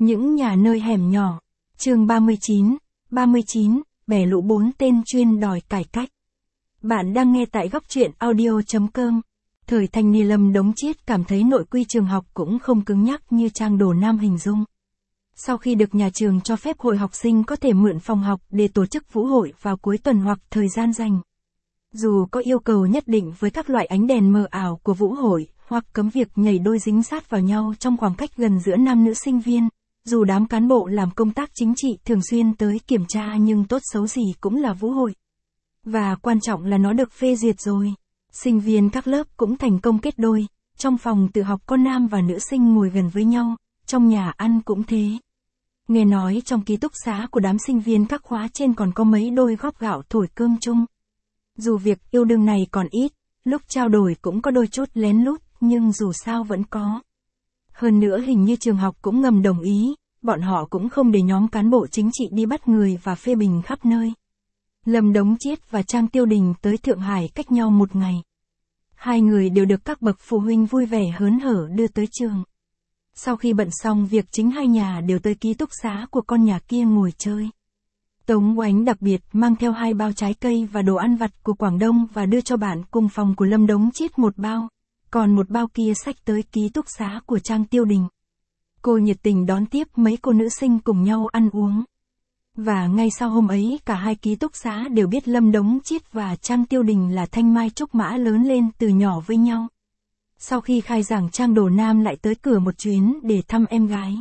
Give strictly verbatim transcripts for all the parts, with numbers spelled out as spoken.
Những nhà nơi hẻm nhỏ. Chương ba mươi chín, ba mươi chín, bè lũ bốn tên chuyên đòi cải cách. Bạn đang nghe tại góc truyện audio chấm com. Thời thanh niên Lâm Đống Chiết cảm thấy nội quy trường học cũng không cứng nhắc như trang Đồ Nam hình dung. Sau khi được nhà trường cho phép hội học sinh có thể mượn phòng học để tổ chức vũ hội vào cuối tuần hoặc thời gian rảnh. Dù có yêu cầu nhất định với các loại ánh đèn mờ ảo của vũ hội, hoặc cấm việc nhảy đôi dính sát vào nhau trong khoảng cách gần giữa nam nữ sinh viên, dù đám cán bộ làm công tác chính trị thường xuyên tới kiểm tra nhưng tốt xấu gì cũng là vũ hội. Và quan trọng là nó được phê duyệt rồi. Sinh viên các lớp cũng thành công kết đôi, trong phòng tự học có nam và nữ sinh ngồi gần với nhau, trong nhà ăn cũng thế. Nghe nói trong ký túc xá của đám sinh viên các khóa trên còn có mấy đôi góp gạo thổi cơm chung. Dù việc yêu đương này còn ít, lúc trao đổi cũng có đôi chút lén lút, nhưng dù sao vẫn có. Hơn nữa hình như trường học cũng ngầm đồng ý, bọn họ cũng không để nhóm cán bộ chính trị đi bắt người và phê bình khắp nơi. Lâm Đống Chiết và Trang Tiêu Đình tới Thượng Hải cách nhau một ngày. Hai người đều được các bậc phụ huynh vui vẻ hớn hở đưa tới trường. Sau khi bận xong việc chính hai nhà đều tới ký túc xá của con nhà kia ngồi chơi. Tống Oánh đặc biệt mang theo hai bao trái cây và đồ ăn vặt của Quảng Đông và đưa cho bạn cùng phòng của Lâm Đống Chiết một bao, còn một bao kia xách tới ký túc xá của Trang Tiêu Đình. Cô nhiệt tình đón tiếp mấy cô nữ sinh cùng nhau ăn uống. Và ngay sau hôm ấy cả hai ký túc xá đều biết Lâm Đống Chiết và Trang Tiêu Đình là thanh mai trúc mã lớn lên từ nhỏ với nhau. Sau khi khai giảng Trang Đồ Nam lại tới cửa một chuyến để thăm em gái.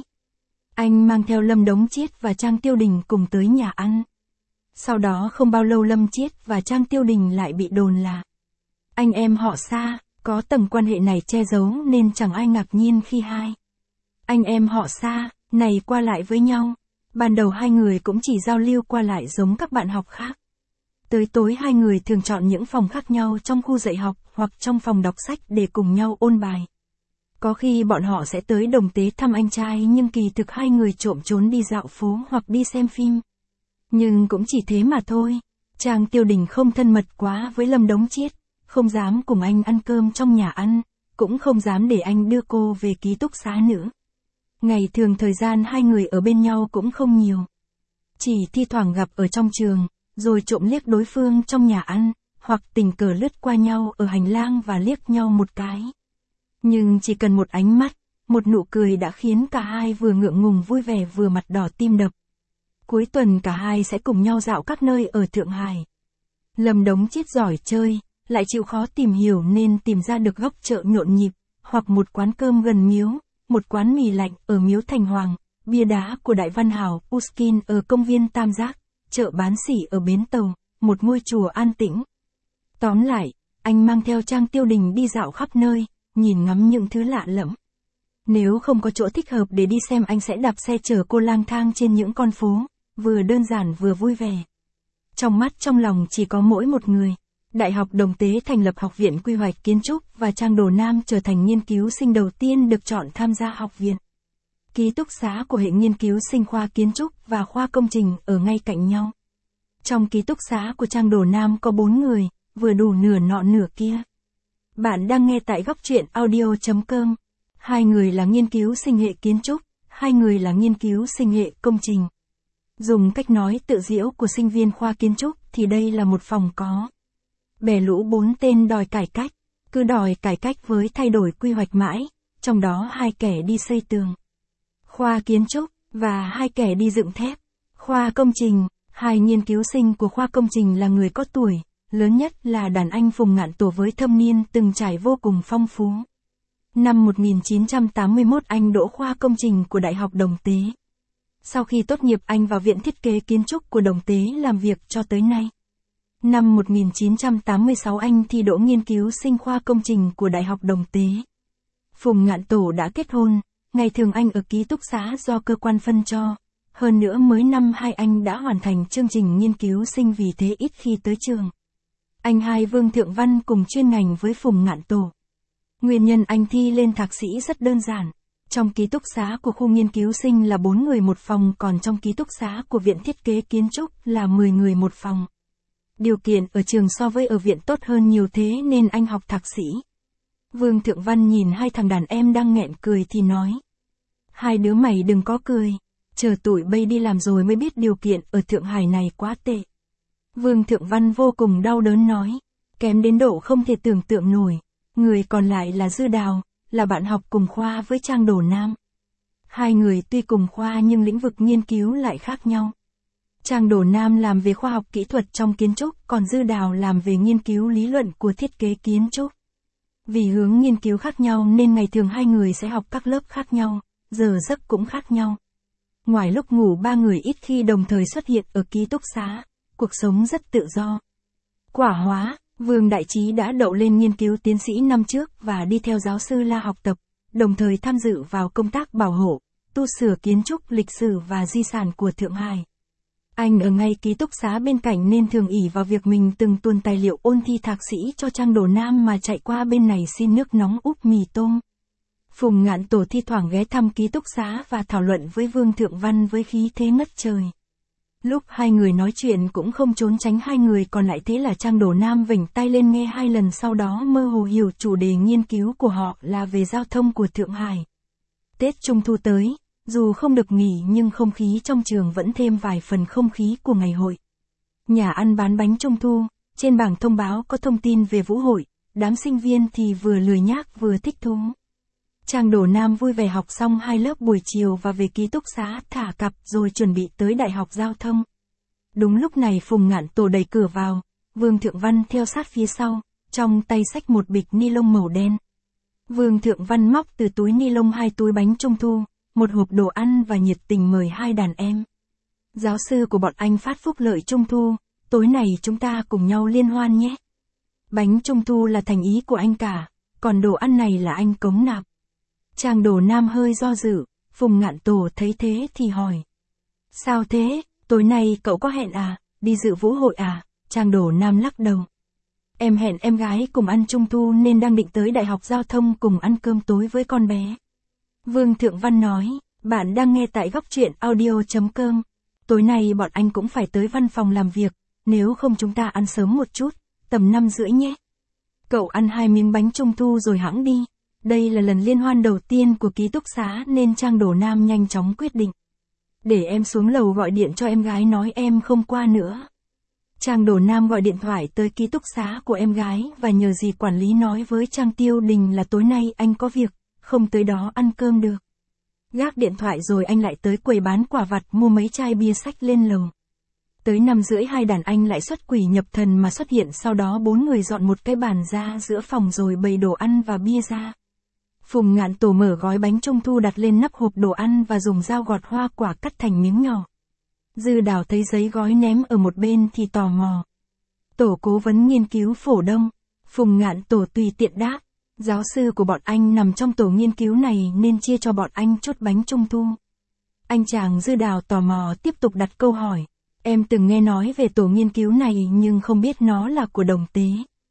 Anh mang theo Lâm Đống Chiết và Trang Tiêu Đình cùng tới nhà ăn. Sau đó không bao lâu Lâm Chiết và Trang Tiêu Đình lại bị đồn là anh em họ xa, có tầng quan hệ này che giấu nên chẳng ai ngạc nhiên khi hai anh em họ xa này qua lại với nhau. Ban đầu hai người cũng chỉ giao lưu qua lại giống các bạn học khác. Tới tối hai người thường chọn những phòng khác nhau trong khu dạy học hoặc trong phòng đọc sách để cùng nhau ôn bài. Có khi bọn họ sẽ tới Đồng Tế thăm anh trai nhưng kỳ thực hai người trộm trốn đi dạo phố hoặc đi xem phim. Nhưng cũng chỉ thế mà thôi. Trang Tiêu Đình không thân mật quá với Lâm Đống Chiết, không dám cùng anh ăn cơm trong nhà ăn, cũng không dám để anh đưa cô về ký túc xá nữa. Ngày thường thời gian hai người ở bên nhau cũng không nhiều. Chỉ thi thoảng gặp ở trong trường, rồi trộm liếc đối phương trong nhà ăn, hoặc tình cờ lướt qua nhau ở hành lang và liếc nhau một cái. Nhưng chỉ cần một ánh mắt, một nụ cười đã khiến cả hai vừa ngượng ngùng vui vẻ vừa mặt đỏ tim đập. Cuối tuần cả hai sẽ cùng nhau dạo các nơi ở Thượng Hải. Lâm Đống Chiết giỏi chơi, lại chịu khó tìm hiểu nên tìm ra được góc chợ nhộn nhịp, hoặc một quán cơm gần miếu, một quán mì lạnh ở miếu Thành Hoàng, bia đá của Đại Văn Hào Pushkin ở công viên Tam Giác, chợ bán sỉ ở bến tàu, một ngôi chùa an tĩnh. Tóm lại, anh mang theo Trang Tiêu Đình đi dạo khắp nơi, nhìn ngắm những thứ lạ lẫm. Nếu không có chỗ thích hợp để đi xem anh sẽ đạp xe chở cô lang thang trên những con phố, vừa đơn giản vừa vui vẻ. Trong mắt trong lòng chỉ có mỗi một người. Đại học Đồng Tế thành lập Học viện Quy hoạch Kiến trúc và Trang Đồ Nam trở thành nghiên cứu sinh đầu tiên được chọn tham gia học viện. Ký túc xá của hệ nghiên cứu sinh khoa Kiến trúc và khoa Công trình ở ngay cạnh nhau. Trong ký túc xá của Trang Đồ Nam có bốn người, vừa đủ nửa nọ nửa kia. Bạn đang nghe tại góc truyện audio chấm com. Hai người là nghiên cứu sinh hệ kiến trúc, hai người là nghiên cứu sinh hệ công trình. Dùng cách nói tự giễu của sinh viên khoa kiến trúc thì đây là một phòng có bè lũ bốn tên đòi cải cách, cứ đòi cải cách với thay đổi quy hoạch mãi, trong đó hai kẻ đi xây tường. Khoa kiến trúc, và hai kẻ đi dựng thép. Khoa công trình, hai nghiên cứu sinh của khoa công trình là người có tuổi, lớn nhất là đàn anh Phùng Ngạn Tổ với thâm niên từng trải vô cùng phong phú. Năm một nghìn chín trăm tám mươi mốt anh đỗ khoa công trình của Đại học Đồng Tế. Sau khi tốt nghiệp anh vào Viện Thiết kế Kiến trúc của Đồng Tế làm việc cho tới nay. Năm một nghìn chín trăm tám mươi sáu anh thi đỗ nghiên cứu sinh khoa công trình của Đại học Đồng Tế. Phùng Ngạn Tổ đã kết hôn, ngày thường anh ở ký túc xá do cơ quan phân cho. Hơn nữa mới năm hai anh đã hoàn thành chương trình nghiên cứu sinh vì thế ít khi tới trường. Anh hai Vương Thượng Văn cùng chuyên ngành với Phùng Ngạn Tổ. Nguyên nhân anh thi lên thạc sĩ rất đơn giản. Trong ký túc xá của khu nghiên cứu sinh là bốn người một phòng, còn trong ký túc xá của Viện Thiết kế Kiến trúc là mười người một phòng. Điều kiện ở trường so với ở viện tốt hơn nhiều thế nên anh học thạc sĩ. Vương Thượng Văn nhìn hai thằng đàn em đang nghẹn cười thì nói. Hai đứa mày đừng có cười. Chờ tụi bay đi làm rồi mới biết điều kiện ở Thượng Hải này quá tệ. Vương Thượng Văn vô cùng đau đớn nói. Kém đến độ không thể tưởng tượng nổi. Người còn lại là Dư Đào, là bạn học cùng khoa với Trang Đổ Nam. Hai người tuy cùng khoa nhưng lĩnh vực nghiên cứu lại khác nhau. Trang Đổ Nam làm về khoa học kỹ thuật trong kiến trúc, còn Dư Đào làm về nghiên cứu lý luận của thiết kế kiến trúc. Vì hướng nghiên cứu khác nhau nên ngày thường hai người sẽ học các lớp khác nhau, giờ giấc cũng khác nhau. Ngoài lúc ngủ ba người ít khi đồng thời xuất hiện ở ký túc xá, cuộc sống rất tự do. Quả hóa, Vương Đại Trí đã đậu lên nghiên cứu tiến sĩ năm trước và đi theo giáo sư La học tập, đồng thời tham dự vào công tác bảo hộ, tu sửa kiến trúc lịch sử và di sản của Thượng Hải. Anh ở ngay ký túc xá bên cạnh nên thường ỷ vào việc mình từng tuần tài liệu ôn thi thạc sĩ cho Trang Đổ Nam mà chạy qua bên này xin nước nóng úp mì tôm. Phùng Ngạn Tổ thi thoảng ghé thăm ký túc xá và thảo luận với Vương Thượng Văn với khí thế ngất trời. Lúc hai người nói chuyện cũng không trốn tránh hai người còn lại, thế là Trang Đổ Nam vểnh tay lên nghe hai lần, sau đó mơ hồ hiểu chủ đề nghiên cứu của họ là về giao thông của Thượng Hải. Tết Trung Thu tới, dù không được nghỉ nhưng không khí trong trường vẫn thêm vài phần không khí của ngày hội. Nhà ăn bán bánh Trung Thu, trên bảng thông báo có thông tin về vũ hội, đám sinh viên thì vừa lười nhác vừa thích thú. Trang Đổ Nam vui vẻ học xong hai lớp buổi chiều và về ký túc xá thả cặp rồi chuẩn bị tới Đại học Giao thông. Đúng lúc này Phùng Ngạn Tổ đẩy cửa vào, Vương Thượng Văn theo sát phía sau, trong tay xách một bịch ni lông màu đen. Vương Thượng Văn móc từ túi ni lông hai túi bánh Trung Thu, một hộp đồ ăn và nhiệt tình mời hai đàn em. Giáo sư của bọn anh phát phúc lợi Trung Thu, tối này chúng ta cùng nhau liên hoan nhé. Bánh Trung Thu là thành ý của anh cả, còn đồ ăn này là anh cống nạp. Trang Đổ Nam hơi do dự, Phùng Ngạn Tổ thấy thế thì hỏi. Sao thế, tối nay cậu có hẹn à, đi dự vũ hội à? Trang Đổ Nam lắc đầu. Em hẹn em gái cùng ăn Trung Thu nên đang định tới Đại học Giao thông cùng ăn cơm tối với con bé. Vương Thượng Văn nói, bạn đang nghe tại góc truyện audio chấm com. Tối nay bọn anh cũng phải tới văn phòng làm việc, nếu không chúng ta ăn sớm một chút, tầm năm rưỡi nhé. Cậu ăn hai miếng bánh Trung Thu rồi hẵng đi. Đây là lần liên hoan đầu tiên của ký túc xá nên Trang Đổ Nam nhanh chóng quyết định. Để em xuống lầu gọi điện cho em gái nói em không qua nữa. Trang Đổ Nam gọi điện thoại tới ký túc xá của em gái và nhờ dì quản lý nói với Trang Tiêu Đình là tối nay anh có việc, không tới đó ăn cơm được. Gác điện thoại rồi anh lại tới quầy bán quả vặt mua mấy chai bia xách lên lầu. Tới năm rưỡi hai đàn anh lại xuất quỷ nhập thần mà xuất hiện, sau đó bốn người dọn một cái bàn ra giữa phòng rồi bày đồ ăn và bia ra. Phùng Ngạn Tổ mở gói bánh Trung Thu đặt lên nắp hộp đồ ăn và dùng dao gọt hoa quả cắt thành miếng nhỏ. Dư Đào thấy giấy gói ném ở một bên thì tò mò. Tổ cố vấn nghiên cứu phổ đông. Phùng Ngạn Tổ tùy tiện đáp. Giáo sư của bọn anh nằm trong tổ nghiên cứu này nên chia cho bọn anh chút bánh Trung Thu. Anh chàng Dư Đào tò mò tiếp tục đặt câu hỏi. Em từng nghe nói về tổ nghiên cứu này nhưng không biết nó là của Đồng Tế.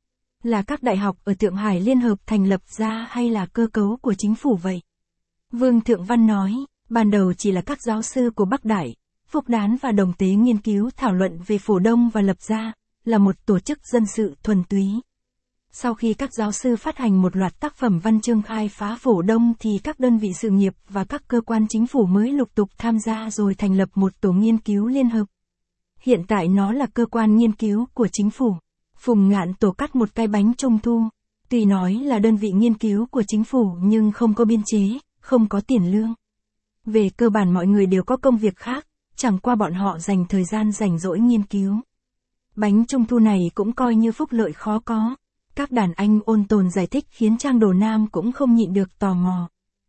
Là các đại học ở Thượng Hải liên hợp thành lập ra hay là cơ cấu của chính phủ vậy? Vương Thượng Văn nói, ban đầu chỉ là các giáo sư của Bắc Đại, Phúc Đán và Đồng Tế nghiên cứu thảo luận về phổ đông và lập ra, là một tổ chức dân sự thuần túy. Sau khi các giáo sư phát hành một loạt tác phẩm văn chương khai phá phổ đông thì các đơn vị sự nghiệp và các cơ quan chính phủ mới lục tục tham gia rồi thành lập một tổ nghiên cứu liên hợp. Hiện tại nó là cơ quan nghiên cứu của chính phủ. Phùng Ngạn Tổ cắt một cái bánh Trung Thu. Tuy nói là đơn vị nghiên cứu của chính phủ nhưng không có biên chế, không có tiền lương. Về cơ bản mọi người đều có công việc khác, chẳng qua bọn họ dành thời gian rảnh rỗi nghiên cứu. Bánh Trung Thu này cũng coi như phúc lợi khó có. Các đàn anh ôn tồn giải thích khiến Trang Đổ Nam cũng không nhịn được tò mò.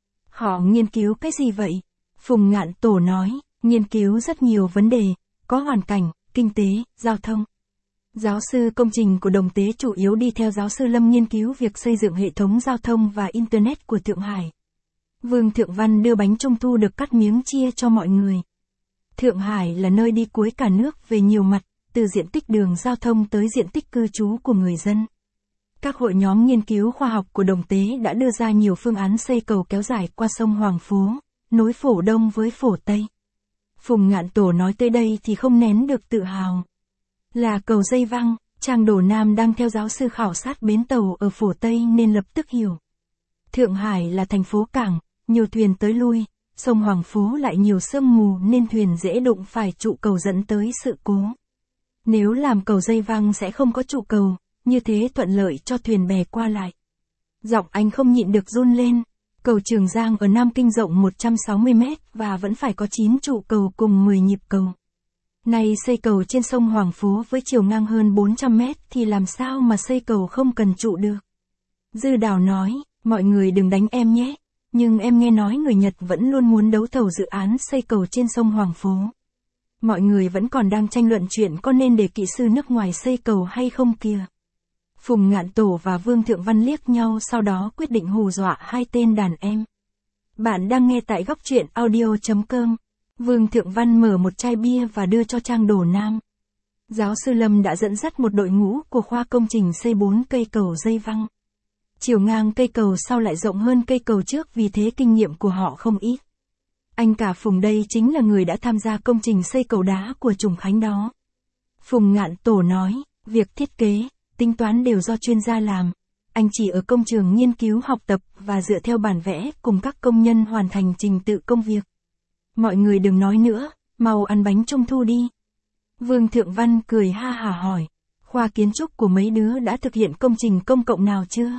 Họ nghiên cứu cái gì vậy? Phùng Ngạn Tổ nói, nghiên cứu rất nhiều vấn đề, có hoàn cảnh, kinh tế, giao thông. Giáo sư công trình của Đồng Tế chủ yếu đi theo giáo sư Lâm nghiên cứu việc xây dựng hệ thống giao thông và Internet của Thượng Hải. Vương Thượng Văn đưa bánh Trung Thu được cắt miếng chia cho mọi người. Thượng Hải là nơi đi cuối cả nước về nhiều mặt, từ diện tích đường giao thông tới diện tích cư trú của người dân. Các hội nhóm nghiên cứu khoa học của Đồng Tế đã đưa ra nhiều phương án xây cầu kéo dài qua sông Hoàng Phố, nối phổ đông với phổ Tây. Phùng Ngạn Tổ nói tới đây thì không nén được tự hào. Là cầu dây văng, Trang Đổ Nam đang theo giáo sư khảo sát bến tàu ở phổ Tây nên lập tức hiểu. Thượng Hải là thành phố cảng, nhiều thuyền tới lui, sông Hoàng Phố lại nhiều sương mù nên thuyền dễ đụng phải trụ cầu dẫn tới sự cố. Nếu làm cầu dây văng sẽ không có trụ cầu, như thế thuận lợi cho thuyền bè qua lại. Giọng anh không nhịn được run lên. Cầu Trường Giang ở Nam Kinh rộng một trăm sáu mươi mét và vẫn phải có chín trụ cầu cùng mười nhịp cầu. Nay xây cầu trên sông Hoàng Phố với chiều ngang hơn bốn trăm mét thì làm sao mà xây cầu không cần trụ được. Dư Đào nói, mọi người đừng đánh em nhé, nhưng em nghe nói người Nhật vẫn luôn muốn đấu thầu dự án xây cầu trên sông Hoàng Phố. Mọi người vẫn còn đang tranh luận chuyện có nên để kỹ sư nước ngoài xây cầu hay không kìa. Phùng Ngạn Tổ và Vương Thượng Văn liếc nhau sau đó quyết định hù dọa hai tên đàn em. Bạn đang nghe tại góc truyện audio chấm com. Vương Thượng Văn mở một chai bia và đưa cho Trang Đổ Nam. Giáo sư Lâm đã dẫn dắt một đội ngũ của khoa công trình xây bốn cây cầu dây văng. Chiều ngang cây cầu sau lại rộng hơn cây cầu trước vì thế kinh nghiệm của họ không ít. Anh cả Phùng đây chính là người đã tham gia công trình xây cầu đá của Trùng Khánh đó. Phùng Ngạn Tổ nói, việc thiết kế, tính toán đều do chuyên gia làm. Anh chỉ ở công trường nghiên cứu học tập và dựa theo bản vẽ cùng các công nhân hoàn thành trình tự công việc. Mọi người đừng nói nữa, mau ăn bánh trung thu đi. Vương Thượng Văn cười ha hả hỏi, khoa kiến trúc của mấy đứa đã thực hiện công trình công cộng nào chưa?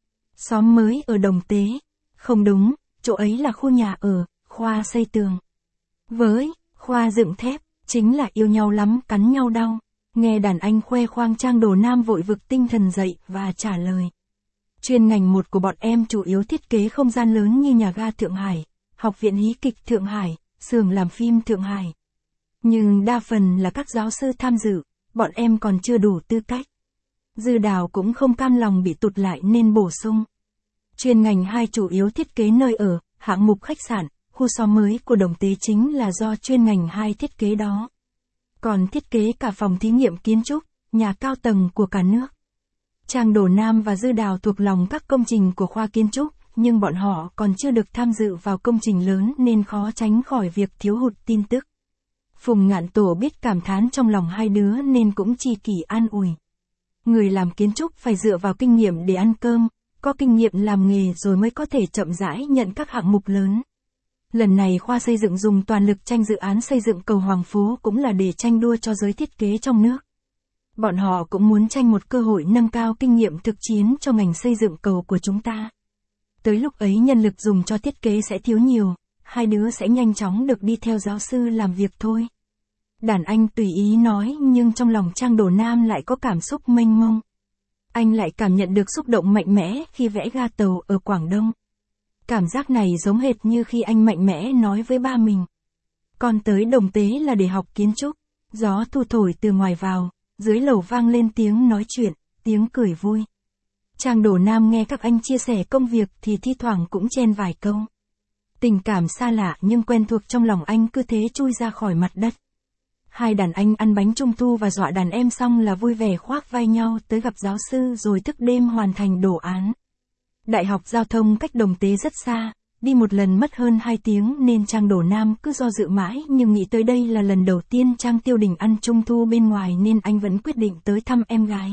Xóm mới ở Đồng Tế. Không đúng, chỗ ấy là khu nhà ở, khoa xây tường. Với, khoa dựng thép, chính là yêu nhau lắm cắn nhau đau. Nghe đàn anh khoe khoang Trang Đổ Nam vội vực tinh thần dậy và trả lời. Chuyên ngành một của bọn em chủ yếu thiết kế không gian lớn như nhà ga Thượng Hải, Học viện Hí kịch Thượng Hải, xưởng làm phim Thượng Hải. Nhưng đa phần là các giáo sư tham dự, bọn em còn chưa đủ tư cách. Dư Đào cũng không cam lòng bị tụt lại nên bổ sung. Chuyên ngành hai chủ yếu thiết kế nơi ở, hạng mục khách sạn, khu xóm mới của Đồng Tế chính là do chuyên ngành hai thiết kế đó. Còn thiết kế cả phòng thí nghiệm kiến trúc, nhà cao tầng của cả nước. Trang Đổ Nam và Dư Đào thuộc lòng các công trình của khoa kiến trúc, nhưng bọn họ còn chưa được tham dự vào công trình lớn nên khó tránh khỏi việc thiếu hụt tin tức. Phùng Ngạn Tổ biết cảm thán trong lòng hai đứa nên cũng chi kỷ an ủi. Người làm kiến trúc phải dựa vào kinh nghiệm để ăn cơm, có kinh nghiệm làm nghề rồi mới có thể chậm rãi nhận các hạng mục lớn. Lần này khoa xây dựng dùng toàn lực tranh dự án xây dựng cầu Hoàng Phố cũng là để tranh đua cho giới thiết kế trong nước. Bọn họ cũng muốn tranh một cơ hội nâng cao kinh nghiệm thực chiến cho ngành xây dựng cầu của chúng ta. Tới lúc ấy nhân lực dùng cho thiết kế sẽ thiếu nhiều, hai đứa sẽ nhanh chóng được đi theo giáo sư làm việc thôi. Đàn anh tùy ý nói nhưng trong lòng Trang Đổ Nam lại có cảm xúc mênh mông. Anh lại cảm nhận được xúc động mạnh mẽ khi vẽ ga tàu ở Quảng Đông. Cảm giác này giống hệt như khi anh mạnh mẽ nói với ba mình. Con tới Đồng Tế là để học kiến trúc. Gió thu thổi từ ngoài vào, dưới lầu vang lên tiếng nói chuyện, tiếng cười vui. Trang Đổ Nam nghe các anh chia sẻ công việc thì thi thoảng cũng chen vài câu. Tình cảm xa lạ nhưng quen thuộc trong lòng anh cứ thế chui ra khỏi mặt đất. Hai đàn anh ăn bánh trung thu và dọa đàn em xong là vui vẻ khoác vai nhau tới gặp giáo sư rồi thức đêm hoàn thành đồ án. Đại học Giao thông cách Đồng Tế rất xa, đi một lần mất hơn hai tiếng nên Trang Đổ Nam cứ do dự mãi nhưng nghĩ tới đây là lần đầu tiên Trang Tiêu Đình ăn trung thu bên ngoài nên anh vẫn quyết định tới thăm em gái.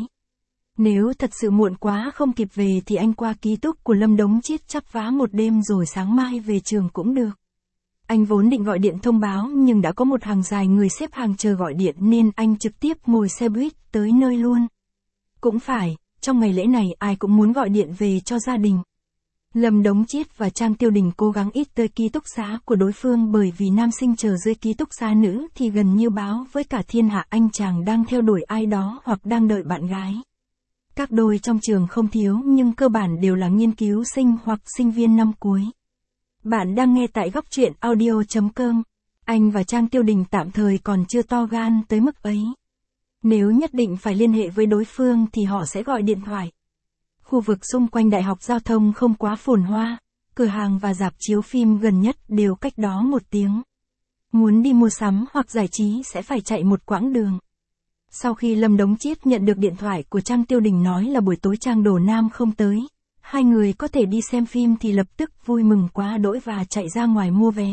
Nếu thật sự muộn quá không kịp về thì anh qua ký túc của Lâm Đống Chiết chắp vá một đêm rồi sáng mai về trường cũng được. Anh vốn định gọi điện thông báo nhưng đã có một hàng dài người xếp hàng chờ gọi điện nên anh trực tiếp ngồi xe buýt tới nơi luôn. Cũng phải, trong ngày lễ này ai cũng muốn gọi điện về cho gia đình. Lâm Đống Chiết và Trang Tiêu Đình cố gắng ít tới ký túc xá của đối phương bởi vì nam sinh chờ dưới ký túc xá nữ thì gần như báo với cả thiên hạ anh chàng đang theo đuổi ai đó hoặc đang đợi bạn gái. Các đôi trong trường không thiếu nhưng cơ bản đều là nghiên cứu sinh hoặc sinh viên năm cuối. Bạn đang nghe tại góc truyện audio chấm com. Anh và Trang Tiêu Đình tạm thời còn chưa to gan tới mức ấy. Nếu nhất định phải liên hệ với đối phương thì họ sẽ gọi điện thoại. Khu vực xung quanh Đại học Giao thông không quá phồn hoa, cửa hàng và rạp chiếu phim gần nhất đều cách đó một tiếng. Muốn đi mua sắm hoặc giải trí sẽ phải chạy một quãng đường. Sau khi Lâm Đống Chiết nhận được điện thoại của Trang Tiêu Đình nói là buổi tối Trang Đổ Nam không tới, hai người có thể đi xem phim thì lập tức vui mừng quá đỗi và chạy ra ngoài mua vé.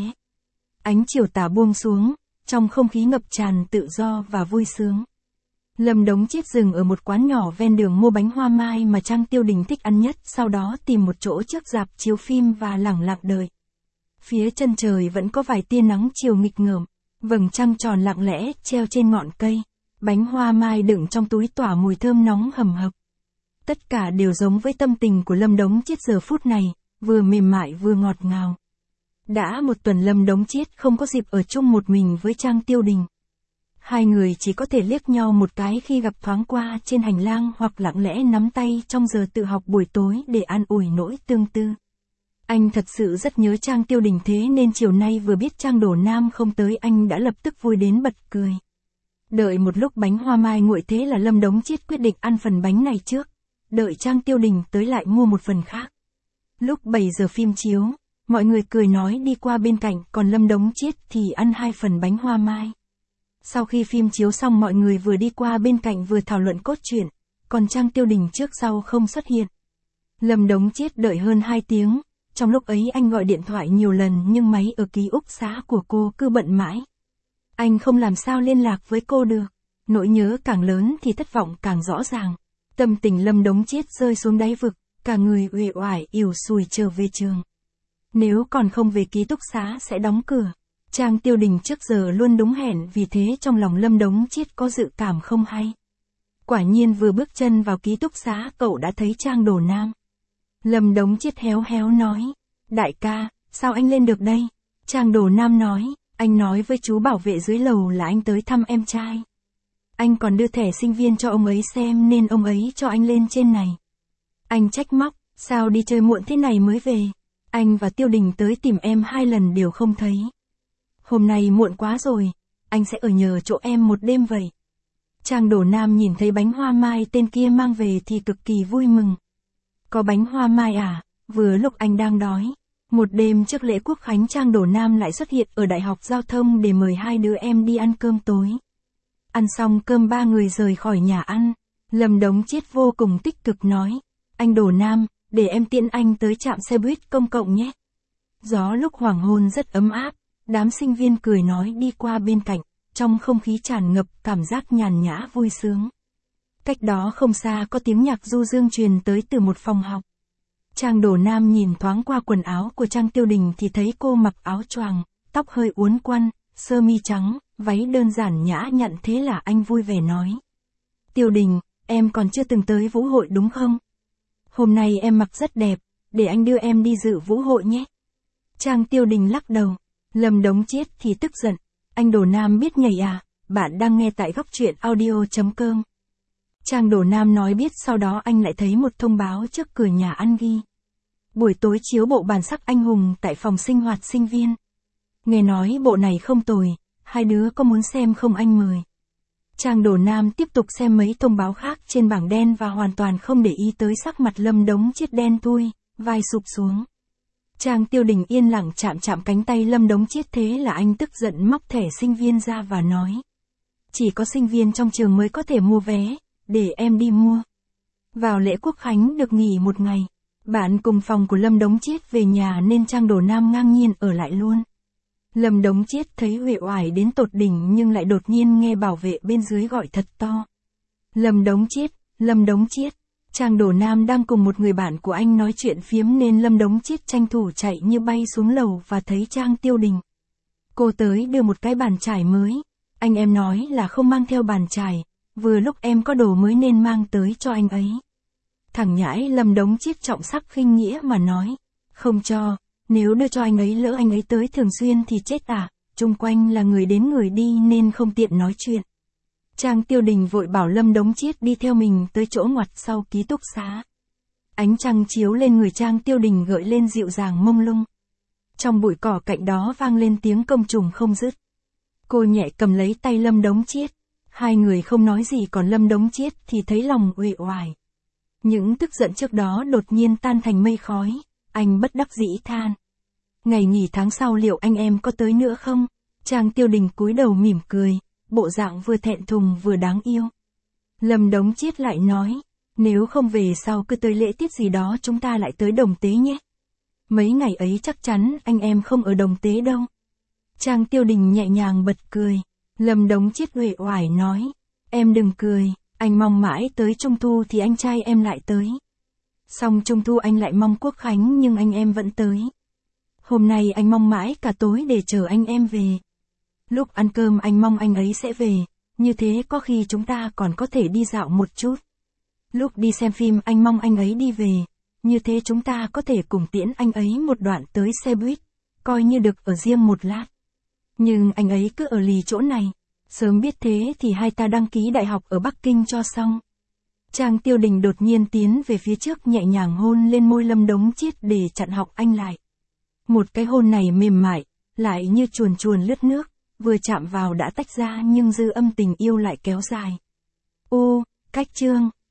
Ánh chiều tà buông xuống, trong không khí ngập tràn tự do và vui sướng. Lâm Đống Chiết dừng ở một quán nhỏ ven đường mua bánh hoa mai mà Trang Tiêu Đình thích ăn nhất, sau đó tìm một chỗ trước rạp chiếu phim và lẳng lặng đợi. Phía chân trời vẫn có vài tia nắng chiều nghịch ngợm, vầng trăng tròn lặng lẽ treo trên ngọn cây, bánh hoa mai đựng trong túi tỏa mùi thơm nóng hầm hập. Tất cả đều giống với tâm tình của Lâm Đống Chiết giờ phút này, vừa mềm mại vừa ngọt ngào. Đã một tuần Lâm Đống Chiết không có dịp ở chung một mình với Trang Tiêu Đình. Hai người chỉ có thể liếc nhau một cái khi gặp thoáng qua trên hành lang hoặc lặng lẽ nắm tay trong giờ tự học buổi tối để an ủi nỗi tương tư. Anh thật sự rất nhớ Trang Tiêu Đình, thế nên chiều nay vừa biết Trang Đổ Nam không tới anh đã lập tức vui đến bật cười. Đợi một lúc bánh hoa mai nguội thế là Lâm Đống Chiết quyết định ăn phần bánh này trước, đợi Trang Tiêu Đình tới lại mua một phần khác. Lúc bảy giờ phim chiếu, mọi người cười nói đi qua bên cạnh, còn Lâm Đống Chiết thì ăn hai phần bánh hoa mai. Sau khi phim chiếu xong mọi người vừa đi qua bên cạnh vừa thảo luận cốt truyện, còn Trang Tiêu Đình trước sau không xuất hiện. Lâm Đống Chiết đợi hơn hai tiếng, trong lúc ấy anh gọi điện thoại nhiều lần nhưng máy ở ký túc xá của cô cứ bận mãi. Anh không làm sao liên lạc với cô được, nỗi nhớ càng lớn thì thất vọng càng rõ ràng. Tâm tình Lâm Đống Chiết rơi xuống đáy vực, cả người uể oải ỉu xùi trở về trường. Nếu còn không về ký túc xá sẽ đóng cửa. Trang Tiêu Đình trước giờ luôn đúng hẹn, vì thế trong lòng Lâm Đống Chiết có dự cảm không hay. Quả nhiên vừa bước chân vào ký túc xá cậu đã thấy Trang Đổ Nam. Lâm Đống Chiết héo héo nói, đại ca, sao anh lên được đây? Trang Đổ Nam nói, anh nói với chú bảo vệ dưới lầu là anh tới thăm em trai. Anh còn đưa thẻ sinh viên cho ông ấy xem nên ông ấy cho anh lên trên này. Anh trách móc, sao đi chơi muộn thế này mới về? Anh và Tiêu Đình tới tìm em hai lần đều không thấy. Hôm nay muộn quá rồi, anh sẽ ở nhờ chỗ em một đêm vậy. Trang Đổ Nam nhìn thấy bánh hoa mai tên kia mang về thì cực kỳ vui mừng. Có bánh hoa mai à, vừa lúc anh đang đói. Một đêm trước lễ Quốc Khánh Trang Đổ Nam lại xuất hiện ở Đại học Giao thông để mời hai đứa em đi ăn cơm tối. Ăn xong cơm ba người rời khỏi nhà ăn. Lâm Đống Chiết vô cùng tích cực nói, anh Đổ Nam, để em tiễn anh tới trạm xe buýt công cộng nhé. Gió lúc hoàng hôn rất ấm áp, đám sinh viên cười nói đi qua bên cạnh, trong không khí tràn ngập cảm giác nhàn nhã vui sướng. Cách đó không xa có tiếng nhạc du dương truyền tới từ một phòng học. Trang Đổ Nam nhìn thoáng qua quần áo của Trang Tiêu Đình thì thấy cô mặc áo choàng, tóc hơi uốn quăn, sơ mi trắng, váy đơn giản nhã nhặn, thế là anh vui vẻ nói. Tiêu Đình, em còn chưa từng tới vũ hội đúng không? Hôm nay em mặc rất đẹp, để anh đưa em đi dự vũ hội nhé. Trang Tiêu Đình lắc đầu. Lâm Đống Chiết thì tức giận, anh Đổ Nam biết nhảy à, bạn đang nghe tại góc truyện audio chấm com. Trang Đổ Nam nói biết, sau đó anh lại thấy một thông báo trước cửa nhà ăn ghi. Buổi tối chiếu bộ Bản sắc anh hùng tại phòng sinh hoạt sinh viên. Nghe nói bộ này không tồi, hai đứa có muốn xem không anh mời. Trang Đổ Nam tiếp tục xem mấy thông báo khác trên bảng đen và hoàn toàn không để ý tới sắc mặt Lâm Đống Chiết đen thui, vai sụp xuống. Trang Tiêu Đình yên lặng chạm chạm cánh tay Lâm Đống Chiết, thế là anh tức giận móc thẻ sinh viên ra và nói. Chỉ có sinh viên trong trường mới có thể mua vé, để em đi mua. Vào lễ Quốc Khánh được nghỉ một ngày, bạn cùng phòng của Lâm Đống Chiết về nhà nên Trang Đổ Nam ngang nhiên ở lại luôn. Lâm Đống Chiết thấy uể oải đến tột đỉnh nhưng lại đột nhiên nghe bảo vệ bên dưới gọi thật to. Lâm Đống Chiết, Lâm Đống Chiết. Trang Đổ Nam đang cùng một người bạn của anh nói chuyện phiếm nên Lâm Đống Chiết tranh thủ chạy như bay xuống lầu và thấy Trang Tiêu Đình. Cô tới đưa một cái bàn chải mới. Anh em nói là không mang theo bàn chải, vừa lúc em có đồ mới nên mang tới cho anh ấy. Thằng nhãi Lâm Đống Chiết trọng sắc khinh nghĩa mà nói. Không cho, nếu đưa cho anh ấy lỡ anh ấy tới thường xuyên thì chết à, chung quanh là người đến người đi nên không tiện nói chuyện. Trang Tiêu Đình vội bảo Lâm Đống Chiết đi theo mình tới chỗ ngoặt sau ký túc xá. Ánh trăng chiếu lên người Trang Tiêu Đình gợi lên dịu dàng mông lung. Trong bụi cỏ cạnh đó vang lên tiếng côn trùng không dứt. Cô nhẹ cầm lấy tay Lâm Đống Chiết. Hai người không nói gì, còn Lâm Đống Chiết thì thấy lòng uể oải. Những tức giận trước đó đột nhiên tan thành mây khói. Anh bất đắc dĩ than. Ngày nghỉ tháng sau liệu anh em có tới nữa không? Trang Tiêu Đình cúi đầu mỉm cười, bộ dạng vừa thẹn thùng vừa đáng yêu. Lâm Đống Chiết lại nói, nếu không về sau cứ tới lễ tiết gì đó chúng ta lại tới Đồng Tế nhé. Mấy ngày ấy chắc chắn anh em không ở Đồng Tế đâu. Trang Tiêu Đình nhẹ nhàng bật cười. Lâm Đống Chiết uể oải nói, em đừng cười, anh mong mãi tới Trung Thu thì anh trai em lại tới. Xong Trung Thu anh lại mong Quốc Khánh nhưng anh em vẫn tới. Hôm nay anh mong mãi cả tối để chờ anh em về. Lúc ăn cơm anh mong anh ấy sẽ về, như thế có khi chúng ta còn có thể đi dạo một chút. Lúc đi xem phim anh mong anh ấy đi về, như thế chúng ta có thể cùng tiễn anh ấy một đoạn tới xe buýt, coi như được ở riêng một lát. Nhưng anh ấy cứ ở lì chỗ này, sớm biết thế thì hai ta đăng ký đại học ở Bắc Kinh cho xong. Trang Tiêu Đình đột nhiên tiến về phía trước nhẹ nhàng hôn lên môi Lâm Đống Chiết để chặn họng anh lại. Một cái hôn này mềm mại, lại như chuồn chuồn lướt nước, vừa chạm vào đã tách ra nhưng dư âm tình yêu lại kéo dài. Ô, cách chương.